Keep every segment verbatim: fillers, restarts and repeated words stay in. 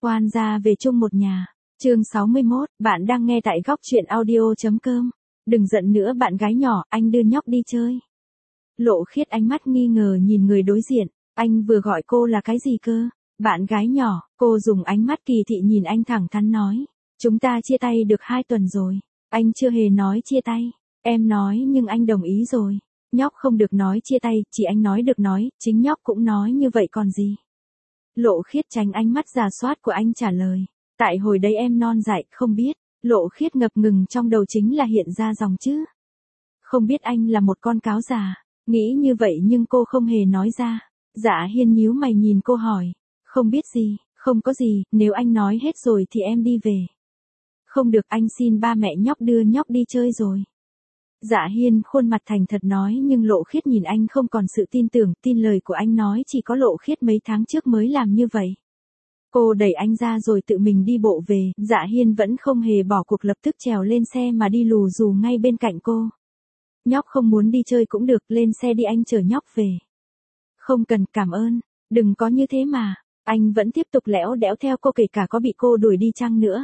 Quan gia về chung một nhà. Chương sáu mươi mốt, bạn đang nghe tại góc truyện audio.com. Đừng giận nữa bạn gái nhỏ, anh đưa nhóc đi chơi. Lộ Khiết ánh mắt nghi ngờ nhìn người đối diện, anh vừa gọi cô là cái gì cơ? Bạn gái nhỏ, cô dùng ánh mắt kỳ thị nhìn anh thẳng thắn nói. Chúng ta chia tay được hai tuần rồi. Anh chưa hề nói chia tay. Em nói nhưng anh đồng ý rồi. Nhóc không được nói chia tay, chỉ anh nói được nói, chính nhóc cũng nói như vậy còn gì. Lộ Khiết tránh ánh mắt rà soát của anh trả lời. Tại hồi đấy em non dại, không biết. Lộ Khiết ngập ngừng trong đầu chính là hiện ra dòng chữ. Không biết anh là một con cáo già. Nghĩ như vậy nhưng cô không hề nói ra. Dạ Hiên nhíu mày nhìn cô hỏi. Không biết gì, không có gì, nếu anh nói hết rồi thì em đi về. Không được, anh xin ba mẹ nhóc đưa nhóc đi chơi rồi. Dạ Hiên khuôn mặt thành thật nói nhưng Lộ Khiết nhìn anh không còn sự tin tưởng, tin lời của anh nói chỉ có Lộ Khiết mấy tháng trước mới làm như vậy. Cô đẩy anh ra rồi tự mình đi bộ về, Dạ Hiên vẫn không hề bỏ cuộc, lập tức trèo lên xe mà đi lù dù ngay bên cạnh cô. Nhóc không muốn đi chơi cũng được, lên xe đi anh chở nhóc về. Không cần, cảm ơn, đừng có như thế mà. Anh vẫn tiếp tục lẽo đẽo theo cô kể cả có bị cô đuổi đi chăng nữa.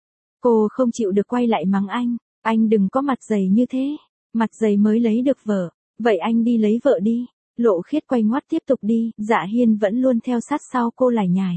Cô không chịu được quay lại mắng anh, anh đừng có mặt dày như thế, mặt dày mới lấy được vợ, vậy anh đi lấy vợ đi. Lộ Khiết quay ngoắt tiếp tục đi, Dạ Hiên vẫn luôn theo sát sau cô lải nhải.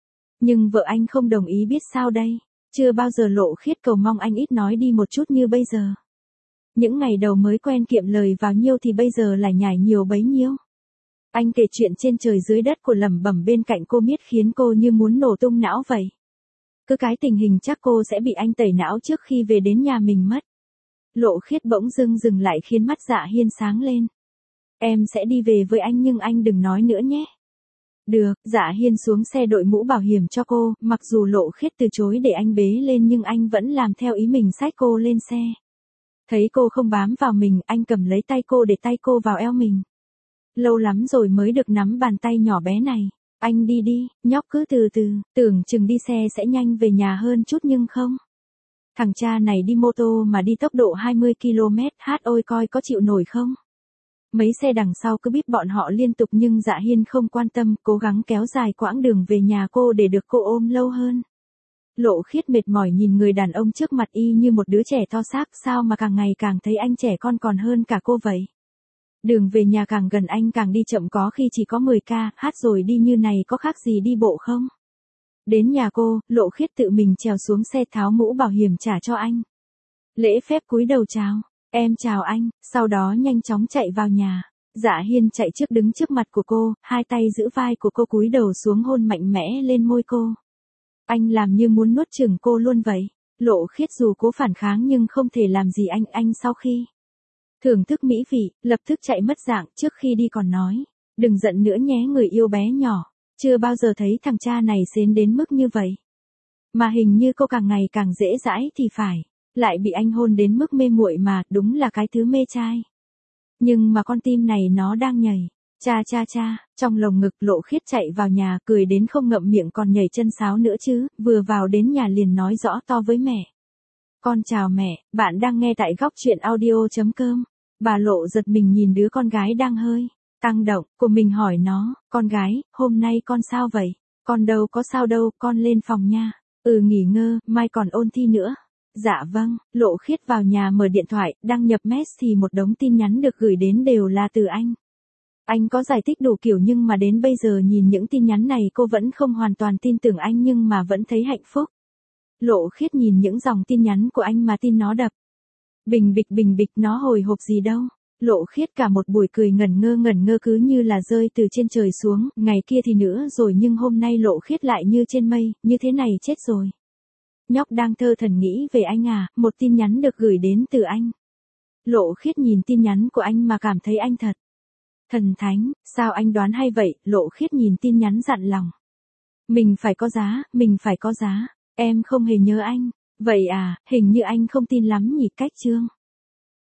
Nhưng vợ anh không đồng ý, biết sao đây, chưa bao giờ Lộ Khiết cầu mong anh ít nói đi một chút như bây giờ. Những ngày đầu mới quen kiệm lời vào nhiêu thì bây giờ lải nhải nhiều bấy nhiêu. Anh kể chuyện trên trời dưới đất của lẩm bẩm bên cạnh cô miết khiến cô như muốn nổ tung não vậy. Cứ cái tình hình chắc cô sẽ bị anh tẩy não trước khi về đến nhà mình mất. Lộ Khiết bỗng dưng dừng lại khiến mắt Dạ Hiên sáng lên. Em sẽ đi về với anh nhưng anh đừng nói nữa nhé. Được, Dạ Hiên xuống xe đội mũ bảo hiểm cho cô, mặc dù Lộ Khiết từ chối để anh bế lên nhưng anh vẫn làm theo ý mình xách cô lên xe. Thấy cô không bám vào mình, anh cầm lấy tay cô để tay cô vào eo mình. Lâu lắm rồi mới được nắm bàn tay nhỏ bé này. Anh đi đi, nhóc cứ từ từ, tưởng chừng đi xe sẽ nhanh về nhà hơn chút nhưng không. Thằng cha này đi mô tô mà đi tốc độ hai mươi ki lô mét, hát ôi coi có chịu nổi không? Mấy xe đằng sau cứ bíp bọn họ liên tục nhưng Dạ Hiên không quan tâm, cố gắng kéo dài quãng đường về nhà cô để được cô ôm lâu hơn. Lộ Khiết mệt mỏi nhìn người đàn ông trước mặt y như một đứa trẻ to xác, sao mà càng ngày càng thấy anh trẻ con còn hơn cả cô vậy. Đường về nhà càng gần anh càng đi chậm, có khi chỉ có mười ki lô mét, hát rồi đi như này có khác gì đi bộ không? Đến nhà cô, Lộ Khiết tự mình trèo xuống xe tháo mũ bảo hiểm trả cho anh. Lễ phép cúi đầu chào, em chào anh, sau đó nhanh chóng chạy vào nhà. Dạ Hiên chạy trước đứng trước mặt của cô, hai tay giữ vai của cô cúi đầu xuống hôn mạnh mẽ lên môi cô. Anh làm như muốn nuốt chửng cô luôn vậy. Lộ Khiết dù cố phản kháng nhưng không thể làm gì anh, anh sau khi thưởng thức mỹ vị, lập tức chạy mất dạng, trước khi đi còn nói. Đừng giận nữa nhé người yêu bé nhỏ, chưa bao giờ thấy thằng cha này xến đến mức như vậy. Mà hình như cô càng ngày càng dễ dãi thì phải, lại bị anh hôn đến mức mê muội mà, đúng là cái thứ mê trai. Nhưng mà con tim này nó đang nhảy, cha cha cha, trong lồng ngực. Lộ Khiết chạy vào nhà cười đến không ngậm miệng còn nhảy chân sáo nữa chứ, vừa vào đến nhà liền nói rõ to với mẹ. Con chào mẹ, bạn đang nghe tại góc truyện audio.com. Bà Lộ giật mình nhìn đứa con gái đang hơi tăng động của mình hỏi nó, con gái, hôm nay con sao vậy? Con đâu có sao đâu, con lên phòng nha. Ừ nghỉ ngơi, mai còn ôn thi nữa. Dạ vâng. Lộ Khiết vào nhà mở điện thoại, đăng nhập mess thì một đống tin nhắn được gửi đến đều là từ anh. Anh có giải thích đủ kiểu nhưng mà đến bây giờ nhìn những tin nhắn này cô vẫn không hoàn toàn tin tưởng anh nhưng mà vẫn thấy hạnh phúc. Lộ Khiết nhìn những dòng tin nhắn của anh mà tin nó đập. Bình bịch bình bịch, nó hồi hộp gì đâu. Lộ Khiết cả một buổi cười ngẩn ngơ ngẩn ngơ cứ như là rơi từ trên trời xuống, ngày kia thì nữa rồi nhưng hôm nay Lộ Khiết lại như trên mây, như thế này chết rồi. Nhóc đang thơ thẩn nghĩ về anh à, một tin nhắn được gửi đến từ anh. Lộ Khiết nhìn tin nhắn của anh mà cảm thấy anh thật thần thánh, sao anh đoán hay vậy? Lộ Khiết nhìn tin nhắn dặn lòng. Mình phải có giá, mình phải có giá, em không hề nhớ anh. Vậy à, hình như anh không tin lắm nhỉ. Cách chương